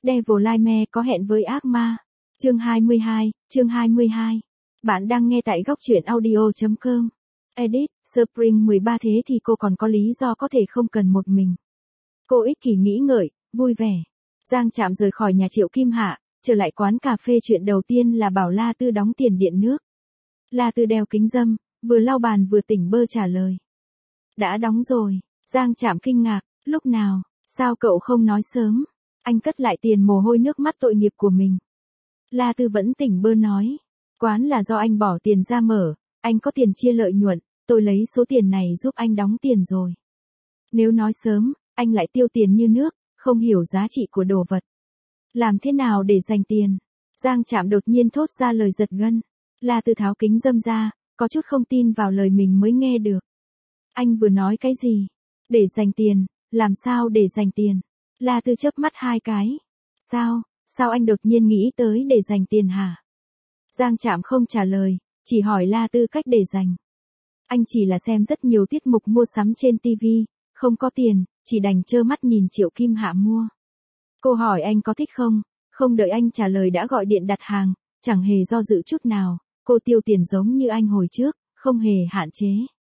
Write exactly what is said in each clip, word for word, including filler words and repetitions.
Devil Me có hẹn với ác ma. Chương hai mươi hai, chương hai mươi hai. Bạn đang nghe tại góc truyện audio chấm com. Edit, Spring mười ba thế thì cô còn có lý do có thể không cần một mình. Cô ích kỷ nghĩ ngợi, vui vẻ. Giang Trạm rời khỏi nhà Triệu Kim Hạ, trở lại quán cà phê, chuyện đầu tiên là bảo La Tư đóng tiền điện nước. La Tư đeo kính râm, vừa lau bàn vừa tỉnh bơ trả lời. Đã đóng rồi. Giang Trạm kinh ngạc, lúc nào, sao cậu không nói sớm? Anh cất lại tiền mồ hôi nước mắt tội nghiệp của mình. La Tư vẫn tỉnh bơ nói. Quán là do anh bỏ tiền ra mở, anh có tiền chia lợi nhuận, tôi lấy số tiền này giúp anh đóng tiền rồi. Nếu nói sớm, anh lại tiêu tiền như nước, không hiểu giá trị của đồ vật. Làm thế nào để dành tiền? Giang Trạm đột nhiên thốt ra lời giật gân. La Tư tháo kính râm ra, có chút không tin vào lời mình mới nghe được. Anh vừa nói cái gì? Để dành tiền, làm sao để dành tiền? La Tư chớp mắt hai cái. Sao, sao anh đột nhiên nghĩ tới để dành tiền hả? Giang Trạm không trả lời, chỉ hỏi La Tư cách để dành. Anh chỉ là xem rất nhiều tiết mục mua sắm trên ti vi, không có tiền, chỉ đành trơ mắt nhìn Triệu Kim Hạ mua. Cô hỏi anh có thích không, không đợi anh trả lời đã gọi điện đặt hàng, chẳng hề do dự chút nào, cô tiêu tiền giống như anh hồi trước, không hề hạn chế.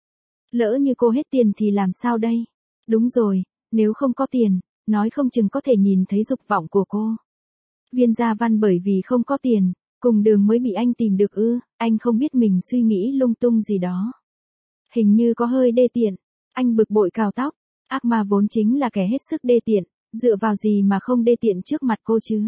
Lỡ như cô hết tiền thì làm sao đây? Đúng rồi, nếu không có tiền, nói không chừng có thể nhìn thấy dục vọng của cô. Viên Gia Văn bởi vì không có tiền, cùng đường mới bị anh tìm được ư, anh không biết mình suy nghĩ lung tung gì đó. Hình như có hơi đê tiện, anh bực bội cào tóc, ác ma vốn chính là kẻ hết sức đê tiện, dựa vào gì mà không đê tiện trước mặt cô chứ?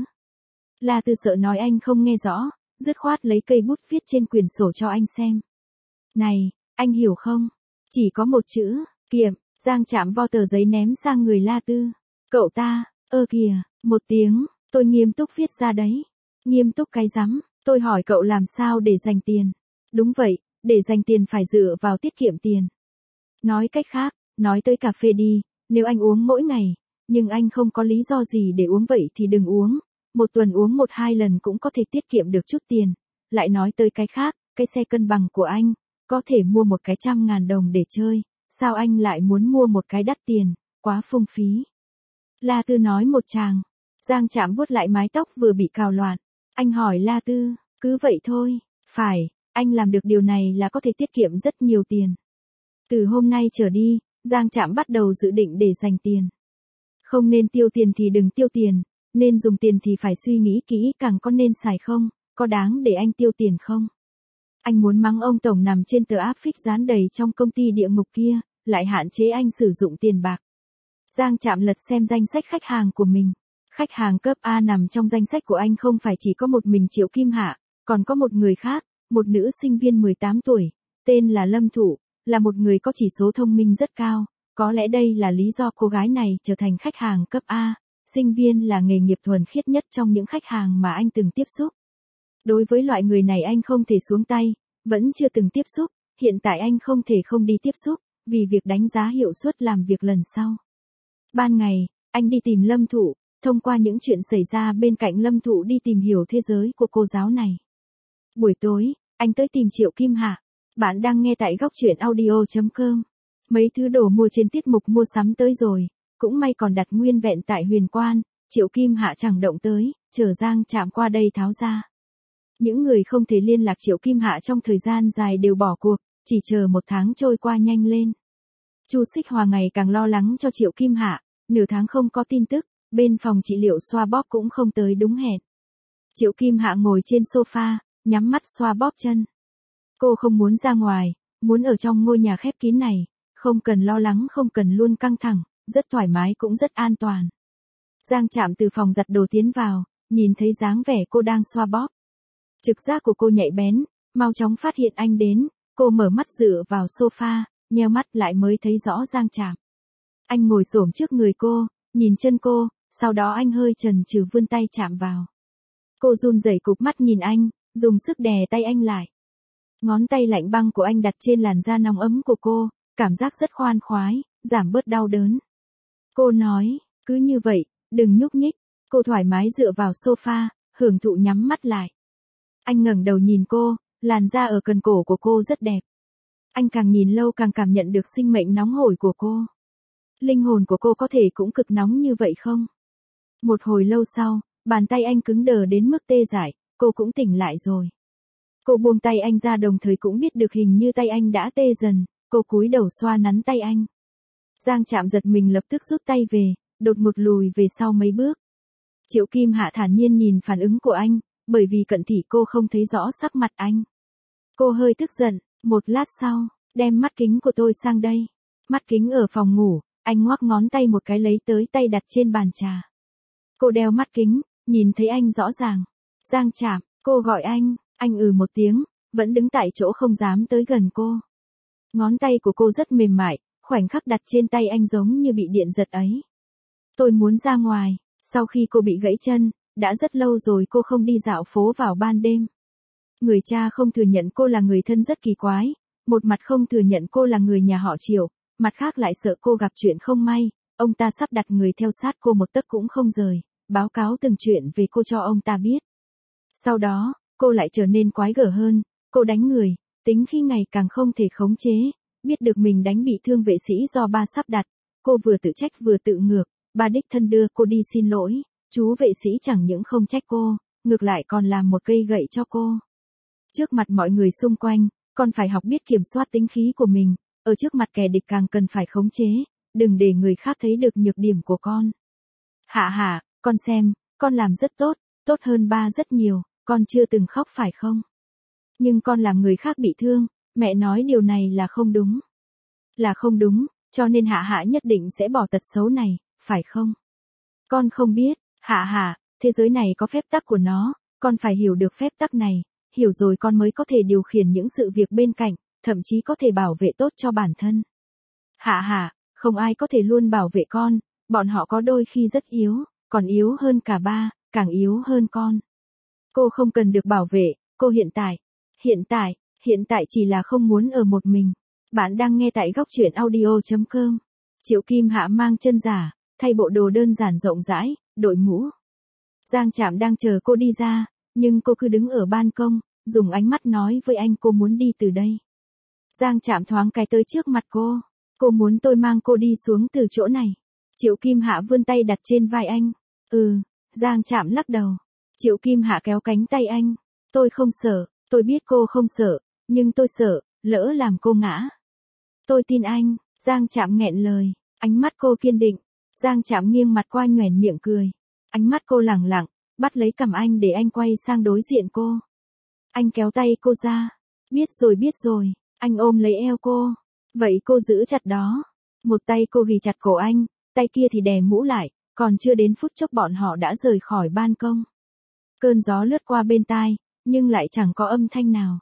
La Tư sợ nói anh không nghe rõ, dứt khoát lấy cây bút viết trên quyển sổ cho anh xem. Này, anh hiểu không? Chỉ có một chữ, kiệm. Giang Trạm vo tờ giấy ném sang người La Tư. Cậu ta, ơ kìa, một tiếng, tôi nghiêm túc viết ra đấy. Nghiêm túc cái rắm, tôi hỏi cậu làm sao để dành tiền. Đúng vậy, để dành tiền phải dựa vào tiết kiệm tiền. Nói cách khác, nói tới cà phê đi, nếu anh uống mỗi ngày, nhưng anh không có lý do gì để uống vậy thì đừng uống. Một tuần uống một hai lần cũng có thể tiết kiệm được chút tiền. Lại nói tới cái khác, cái xe cân bằng của anh, có thể mua một cái trăm ngàn đồng để chơi. Sao anh lại muốn mua một cái đắt tiền, quá phung phí. La Tư nói một tràng. Giang Trạm vuốt lại mái tóc vừa bị cào loạn. Anh hỏi La Tư, cứ vậy thôi, phải, anh làm được điều này là có thể tiết kiệm rất nhiều tiền. Từ hôm nay trở đi, Giang Trạm bắt đầu dự định để dành tiền. Không nên tiêu tiền thì đừng tiêu tiền, nên dùng tiền thì phải suy nghĩ kỹ càng có nên xài không, có đáng để anh tiêu tiền không. Anh muốn mắng ông tổng nằm trên tờ áp phích dán đầy trong công ty địa ngục kia, lại hạn chế anh sử dụng tiền bạc. Giang Trạm lật xem danh sách khách hàng của mình. Khách hàng cấp A nằm trong danh sách của anh không phải chỉ có một mình Triệu Kim Hạ, còn có một người khác, một nữ sinh viên mười tám tuổi, tên là Lâm Thụ, là một người có chỉ số thông minh rất cao. Có lẽ đây là lý do cô gái này trở thành khách hàng cấp A. Sinh viên là nghề nghiệp thuần khiết nhất trong những khách hàng mà anh từng tiếp xúc. Đối với loại người này anh không thể xuống tay, vẫn chưa từng tiếp xúc, hiện tại anh không thể không đi tiếp xúc, vì việc đánh giá hiệu suất làm việc lần sau. Ban ngày, anh đi tìm Lâm Thụ, thông qua những chuyện xảy ra bên cạnh Lâm Thụ đi tìm hiểu thế giới của cô giáo này. Buổi tối, anh tới tìm Triệu Kim Hạ. Bạn đang nghe tại góc truyện audio chấm com. Mấy thứ đồ mua trên tiết mục mua sắm tới rồi, cũng may còn đặt nguyên vẹn tại Huyền Quan, Triệu Kim Hạ chẳng động tới, chờ Giang Trạm qua đây tháo ra. Những người không thể liên lạc Triệu Kim Hạ trong thời gian dài đều bỏ cuộc, chỉ chờ một tháng trôi qua nhanh lên. Chu Xích Hòa ngày càng lo lắng cho Triệu Kim Hạ, nửa tháng không có tin tức, bên phòng trị liệu xoa bóp cũng không tới đúng hẹn. Triệu Kim Hạ ngồi trên sofa, nhắm mắt xoa bóp chân. Cô không muốn ra ngoài, muốn ở trong ngôi nhà khép kín này, không cần lo lắng, không cần luôn căng thẳng, rất thoải mái cũng rất an toàn. Giang Trạm từ phòng giặt đồ tiến vào, nhìn thấy dáng vẻ cô đang xoa bóp. Trực giác của cô nhạy bén, mau chóng phát hiện anh đến, cô mở mắt dựa vào sofa, nheo mắt lại mới thấy rõ Giang Trạm. Anh ngồi xổm trước người cô, nhìn chân cô, sau đó anh hơi chần chừ vươn tay chạm vào. Cô run rẩy cụp mắt nhìn anh, dùng sức đè tay anh lại. Ngón tay lạnh băng của anh đặt trên làn da nóng ấm của cô, cảm giác rất khoan khoái, giảm bớt đau đớn. Cô nói, cứ như vậy, đừng nhúc nhích. Cô thoải mái dựa vào sofa, hưởng thụ nhắm mắt lại. Anh ngẩng đầu nhìn cô, làn da ở cần cổ của cô rất đẹp. Anh càng nhìn lâu càng cảm nhận được sinh mệnh nóng hổi của cô. Linh hồn của cô có thể cũng cực nóng như vậy không? Một hồi lâu sau, Bàn tay anh cứng đờ đến mức tê dại, cô cũng tỉnh lại rồi. Cô buông tay anh ra đồng thời cũng biết được hình như tay anh đã tê dần, cô cúi đầu xoa nắn tay anh. Giang Trạm giật mình lập tức rút tay về, đột ngột lùi về sau mấy bước. Triệu Kim Hạ thản nhiên nhìn phản ứng của anh, bởi vì cận thị cô không thấy rõ sắc mặt anh. Cô hơi tức giận, một lát sau, đem mắt kính của tôi sang đây. Mắt kính ở phòng ngủ, anh ngoắc ngón tay một cái lấy tới tay đặt trên bàn trà. Cô đeo mắt kính, nhìn thấy anh rõ ràng. Giang Trạm, cô gọi anh, anh ừ một tiếng, vẫn đứng tại chỗ không dám tới gần cô. Ngón tay của cô rất mềm mại, khoảnh khắc đặt trên tay anh giống như bị điện giật ấy. Tôi muốn ra ngoài, sau khi cô bị gãy chân, đã rất lâu rồi cô không đi dạo phố vào ban đêm. Người cha không thừa nhận cô là người thân rất kỳ quái, một mặt không thừa nhận cô là người nhà họ Triệu, mặt khác lại sợ cô gặp chuyện không may, ông ta sắp đặt người theo sát cô một tấc cũng không rời, báo cáo từng chuyện về cô cho ông ta biết. Sau đó, cô lại trở nên quái gở hơn, cô đánh người, tính khi ngày càng không thể khống chế, biết được mình đánh bị thương vệ sĩ do ba sắp đặt, cô vừa tự trách vừa tự ngược, ba đích thân đưa cô đi xin lỗi, chú vệ sĩ chẳng những không trách cô, ngược lại còn làm một cây gậy cho cô. Trước mặt mọi người xung quanh, con phải học biết kiểm soát tính khí của mình, ở trước mặt kẻ địch càng cần phải khống chế, đừng để người khác thấy được nhược điểm của con. Hạ Hạ, con xem, con làm rất tốt, tốt hơn ba rất nhiều, con chưa từng khóc phải không? Nhưng con làm người khác bị thương, mẹ nói điều này là không đúng. Là không đúng, cho nên Hạ Hạ nhất định sẽ bỏ tật xấu này, phải không? Con không biết, Hạ Hạ, thế giới này có phép tắc của nó, con phải hiểu được phép tắc này, hiểu rồi con mới có thể điều khiển những sự việc bên cạnh, thậm chí có thể bảo vệ tốt cho bản thân. Hạ Hạ, không ai có thể luôn bảo vệ con, bọn họ có đôi khi rất yếu, còn yếu hơn cả ba, càng yếu hơn con. Cô không cần được bảo vệ, cô hiện tại, hiện tại, hiện tại chỉ là không muốn ở một mình. Bạn đang nghe tại góc truyện audio chấm com. Triệu Kim Hạ mang chân giả, thay bộ đồ đơn giản rộng rãi, đội mũ. Giang Trạm đang chờ cô đi ra, nhưng cô cứ đứng ở ban công, dùng ánh mắt nói với anh cô muốn đi từ đây. Giang Trạm thoáng cái tới trước mặt cô. Cô muốn tôi mang cô đi xuống từ chỗ này. Triệu Kim Hạ vươn tay đặt trên vai anh. Ừ, Giang Trạm lắc đầu. Triệu Kim Hạ kéo cánh tay anh. Tôi không sợ, tôi biết cô không sợ, nhưng tôi sợ, lỡ làm cô ngã. Tôi tin anh, Giang Trạm nghẹn lời, ánh mắt cô kiên định. Giang Trạm nghiêng mặt qua nhoẻn miệng cười. Ánh mắt cô lẳng lặng, bắt lấy cằm anh để anh quay sang đối diện cô. Anh kéo tay cô ra. Biết rồi biết rồi, anh ôm lấy eo cô. Vậy cô giữ chặt đó. Một tay cô ghì chặt cổ anh, tay kia thì đè mũ lại, còn chưa đến phút chốc bọn họ đã rời khỏi ban công. Cơn gió lướt qua bên tai, nhưng lại chẳng có âm thanh nào.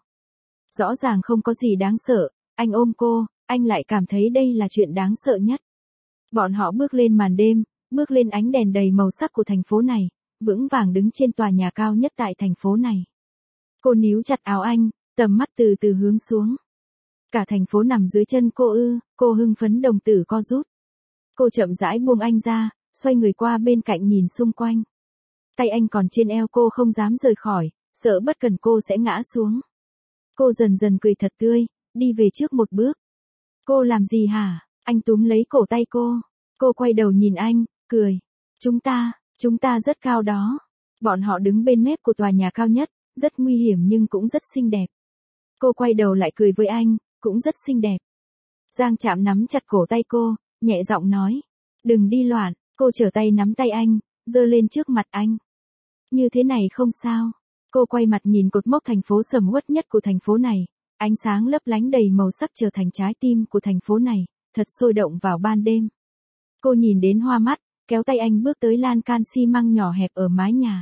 Rõ ràng không có gì đáng sợ, anh ôm cô, anh lại cảm thấy đây là chuyện đáng sợ nhất. Bọn họ bước lên màn đêm, bước lên ánh đèn đầy màu sắc của thành phố này, vững vàng đứng trên tòa nhà cao nhất tại thành phố này. Cô níu chặt áo anh, tầm mắt từ từ hướng xuống. Cả thành phố nằm dưới chân cô ư, cô hưng phấn đồng tử co rút. Cô chậm rãi buông anh ra, xoay người qua bên cạnh nhìn xung quanh. Tay anh còn trên eo cô không dám rời khỏi, sợ bất cần cô sẽ ngã xuống. Cô dần dần cười thật tươi, đi về trước một bước. Cô làm gì hả? Anh túm lấy cổ tay cô. Cô quay đầu nhìn anh, cười. Chúng ta, chúng ta rất cao đó. Bọn họ đứng bên mép của tòa nhà cao nhất, rất nguy hiểm nhưng cũng rất xinh đẹp. Cô quay đầu lại cười với anh, cũng rất xinh đẹp. Giang Trạm nắm chặt cổ tay cô, nhẹ giọng nói. Đừng đi loạn, cô trở tay nắm tay anh, giơ lên trước mặt anh. Như thế này không sao. Cô quay mặt nhìn cột mốc thành phố sầm uất nhất của thành phố này. Ánh sáng lấp lánh đầy màu sắc trở thành trái tim của thành phố này, thật sôi động vào ban đêm. Cô nhìn đến hoa mắt, kéo tay anh bước tới lan can xi măng nhỏ hẹp ở mái nhà.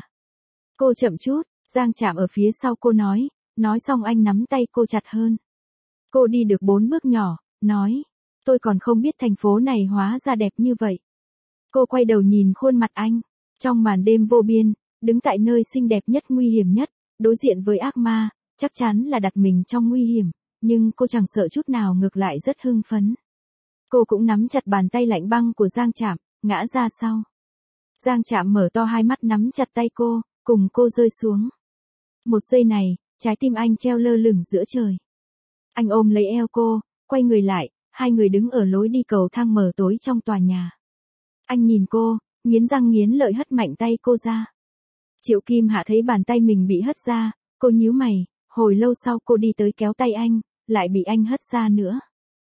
Cô chậm chút, Giang Trạm ở phía sau cô nói, nói xong anh nắm tay cô chặt hơn. Cô đi được bốn bước nhỏ, nói, tôi còn không biết thành phố này hóa ra đẹp như vậy. Cô quay đầu nhìn khuôn mặt anh, trong màn đêm vô biên, đứng tại nơi xinh đẹp nhất nguy hiểm nhất, đối diện với ác ma, chắc chắn là đặt mình trong nguy hiểm, nhưng cô chẳng sợ chút nào ngược lại rất hưng phấn. Cô cũng nắm chặt bàn tay lạnh băng của Giang Trạm, ngã ra sau. Giang Trạm mở to hai mắt nắm chặt tay cô, cùng cô rơi xuống. Một giây này, trái tim anh treo lơ lửng giữa trời. Anh ôm lấy eo cô, quay người lại, hai người đứng ở lối đi cầu thang mờ tối trong tòa nhà. Anh nhìn cô, nghiến răng nghiến lợi hất mạnh tay cô ra. Triệu Kim Hạ thấy bàn tay mình bị hất ra, cô nhíu mày, hồi lâu sau cô đi tới kéo tay anh, lại bị anh hất ra nữa.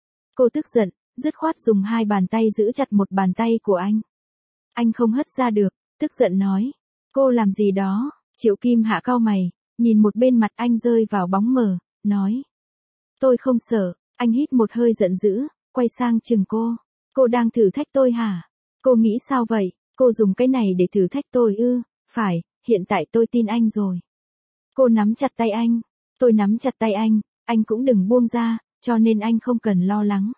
Cô tức giận, dứt khoát dùng hai bàn tay giữ chặt một bàn tay của anh. Anh không hất ra được, tức giận nói. Cô làm gì đó? Triệu Kim Hạ cau mày, nhìn một bên mặt anh rơi vào bóng mờ, nói. Tôi không sợ. Anh hít một hơi giận dữ, quay sang chừng cô. Cô đang thử thách tôi hả? Cô nghĩ sao vậy? Cô dùng cái này để thử thách tôi ư? Phải, hiện tại tôi tin anh rồi. Cô nắm chặt tay anh. Tôi nắm chặt tay anh, anh cũng đừng buông ra, cho nên anh không cần lo lắng.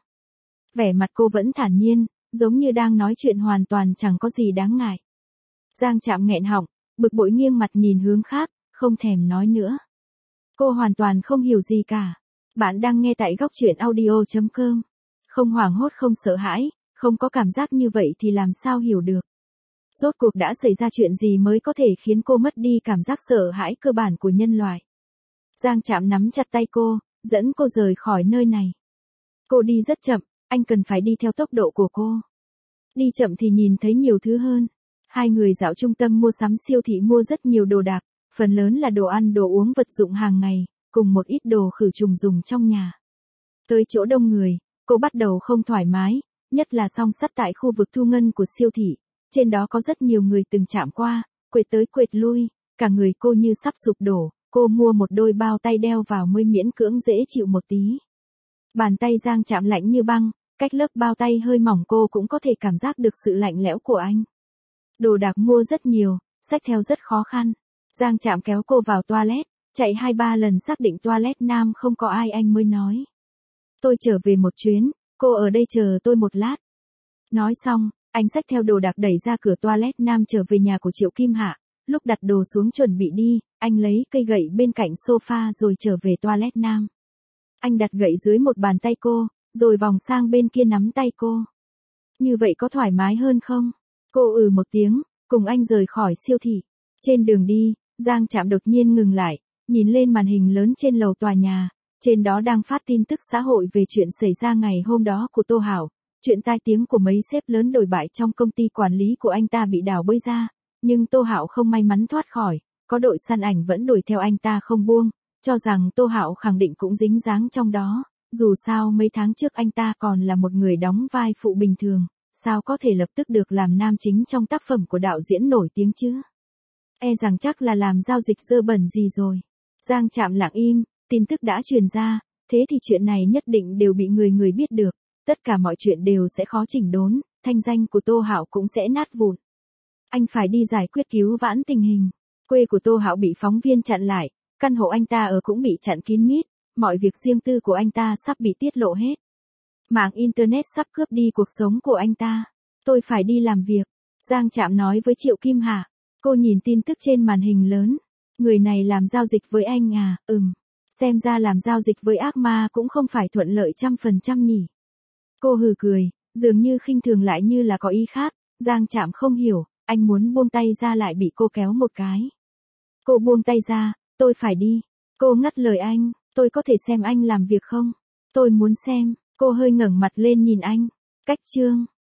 Vẻ mặt cô vẫn thản nhiên, giống như đang nói chuyện hoàn toàn chẳng có gì đáng ngại. Giang Trạm nghẹn họng, bực bội nghiêng mặt nhìn hướng khác, không thèm nói nữa. Cô hoàn toàn không hiểu gì cả. Bạn đang nghe tại góc truyện audio chấm com. Không hoảng hốt không sợ hãi, không có cảm giác như vậy thì làm sao hiểu được. Rốt cuộc đã xảy ra chuyện gì mới có thể khiến cô mất đi cảm giác sợ hãi cơ bản của nhân loại. Giang Trạm nắm chặt tay cô, dẫn cô rời khỏi nơi này. Cô đi rất chậm, anh cần phải đi theo tốc độ của cô. Đi chậm thì nhìn thấy nhiều thứ hơn. Hai người dạo trung tâm mua sắm siêu thị mua rất nhiều đồ đạc, phần lớn là đồ ăn đồ uống vật dụng hàng ngày, cùng một ít đồ khử trùng dùng trong nhà. Tới chỗ đông người, cô bắt đầu không thoải mái, nhất là song sắt tại khu vực thu ngân của siêu thị. Trên đó có rất nhiều người từng chạm qua, quệt tới quệt lui, cả người cô như sắp sụp đổ. Cô mua một đôi bao tay đeo vào mới miễn cưỡng dễ chịu một tí. Bàn tay Giang Trạm lạnh như băng, cách lớp bao tay hơi mỏng cô cũng có thể cảm giác được sự lạnh lẽo của anh. Đồ đạc mua rất nhiều, xách theo rất khó khăn. Giang Trạm kéo cô vào toilet, chạy hai ba lần xác định toilet nam không có ai anh mới nói. Tôi trở về một chuyến, cô ở đây chờ tôi một lát. Nói xong, anh xách theo đồ đạc đẩy ra cửa toilet nam trở về nhà của Triệu Kim Hạ. Lúc đặt đồ xuống chuẩn bị đi, anh lấy cây gậy bên cạnh sofa rồi trở về toilet nam. Anh đặt gậy dưới một bàn tay cô, rồi vòng sang bên kia nắm tay cô. Như vậy có thoải mái hơn không? Cô ừ một tiếng, cùng anh rời khỏi siêu thị. Trên đường đi, Giang Trạm đột nhiên ngừng lại, nhìn lên màn hình lớn trên lầu tòa nhà. Trên đó đang phát tin tức xã hội về chuyện xảy ra ngày hôm đó của Tô Hảo. Chuyện tai tiếng của mấy sếp lớn đồi bại trong công ty quản lý của anh ta bị đào bới ra. Nhưng Tô Hạo không may mắn thoát khỏi, có đội săn ảnh vẫn đuổi theo anh ta không buông, cho rằng Tô Hạo khẳng định cũng dính dáng trong đó, dù sao mấy tháng trước anh ta còn là một người đóng vai phụ bình thường, sao có thể lập tức được làm nam chính trong tác phẩm của đạo diễn nổi tiếng chứ? E rằng chắc là làm giao dịch dơ bẩn gì rồi. Giang Trạm lặng im, tin tức đã truyền ra, thế thì chuyện này nhất định đều bị người người biết được, tất cả mọi chuyện đều sẽ khó chỉnh đốn, thanh danh của Tô Hạo cũng sẽ nát vụn. Anh phải đi giải quyết cứu vãn tình hình. Quê của Tô Hạo bị phóng viên chặn lại, căn hộ anh ta ở cũng bị chặn kín mít, mọi việc riêng tư của anh ta sắp bị tiết lộ hết. Mạng Internet sắp cướp đi cuộc sống của anh ta. Tôi phải đi làm việc. Giang Trạm nói với Triệu Kim Hạ. Cô nhìn tin tức trên màn hình lớn. Người này làm giao dịch với anh à, ừm. Xem ra làm giao dịch với ác ma cũng không phải thuận lợi trăm phần trăm nhỉ. Cô hừ cười, dường như khinh thường lại như là có ý khác. Giang Trạm không hiểu. Anh muốn buông tay ra lại bị cô kéo một cái. Cô buông tay ra, tôi phải đi. Cô ngắt lời anh, tôi có thể xem anh làm việc không? Tôi muốn xem, cô hơi ngẩng mặt lên nhìn anh. Cách chương.